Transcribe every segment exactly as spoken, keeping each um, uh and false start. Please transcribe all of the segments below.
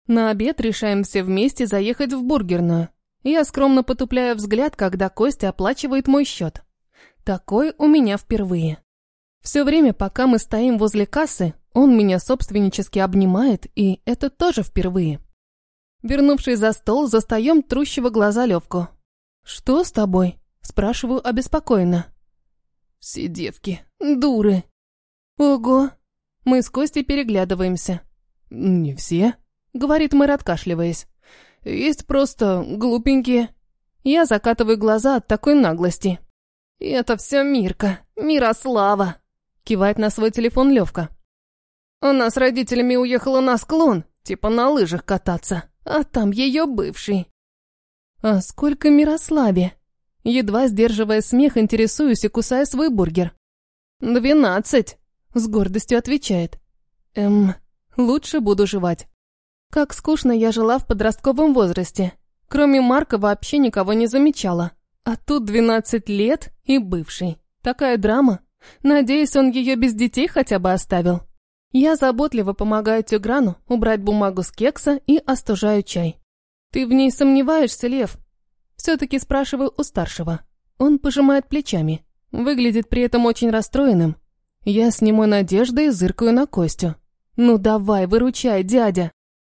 На обед решаем все вместе заехать в бургерную. Я скромно потупляю взгляд, когда Костя оплачивает мой счет. Такой у меня впервые. Все время, пока мы стоим возле кассы, он меня собственнически обнимает, и это тоже впервые. Вернувшись за стол, застаем трущего глаза Левку. «Что с тобой?» – спрашиваю обеспокоенно. «Все девки дуры». «Ого!» Мы с Костей переглядываемся. «Не все», — говорит мэр, откашливаясь. «Есть просто глупенькие». Я закатываю глаза от такой наглости. «Это все Мирка, Мирослава», — кивает на свой телефон Левка. «Она с родителями уехала на склон, типа на лыжах кататься, а там ее бывший». «А сколько Мирославе?» Едва сдерживая смех, интересуюсь и кусаю свой бургер. «Двенадцать», — с гордостью отвечает. «Эм, лучше буду жевать». Как скучно я жила в подростковом возрасте. Кроме Марка вообще никого не замечала. А тут двенадцать лет и бывший. Такая драма. Надеюсь, он ее без детей хотя бы оставил. Я заботливо помогаю Тиграну убрать бумагу с кекса и остужаю чай. «Ты в ней сомневаешься, Лев?» Все-таки спрашиваю у старшего. Он пожимает плечами. Выглядит при этом очень расстроенным. Я с немой надеждой зыркаю на Костю. «Ну давай, выручай, дядя!»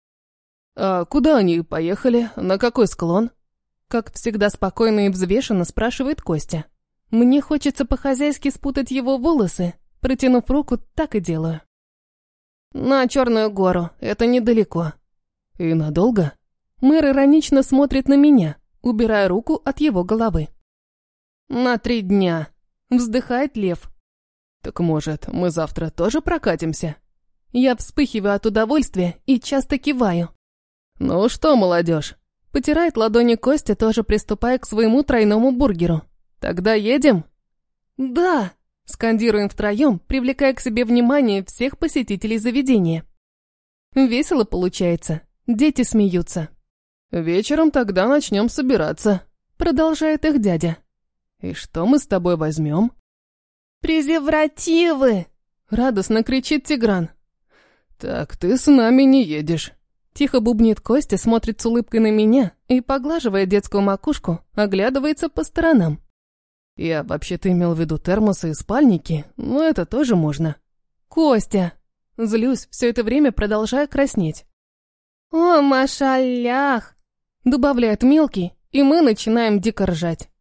«А куда они поехали? На какой склон?» Как всегда спокойно и взвешенно спрашивает Костя. Мне хочется по-хозяйски спутать его волосы. Протянув руку, так и делаю. «На Черную гору, это недалеко». «И надолго?» Мэр иронично смотрит на меня, убирая руку от его головы. «На три дня», — вздыхает Лев. «Так, может, мы завтра тоже прокатимся?» Я вспыхиваю от удовольствия и часто киваю. «Ну что, молодежь?» Потирает ладони Костя, тоже приступая к своему тройному бургеру. «Тогда едем?» «Да!» — скандируем втроем, привлекая к себе внимание всех посетителей заведения. Весело получается, дети смеются. «Вечером тогда начнем собираться», — продолжает их дядя. «И что мы с тобой возьмем?» «Презервативы!» — радостно кричит Тигран. «Так ты с нами не едешь». Тихо бубнит Костя, смотрит с улыбкой на меня и, поглаживая детскую макушку, оглядывается по сторонам. «Я вообще-то имел в виду термосы и спальники, но это тоже можно». «Костя!» Злюсь, все это время продолжая краснеть. «О, машалях!» Добавляет мелкий, и мы начинаем дико ржать.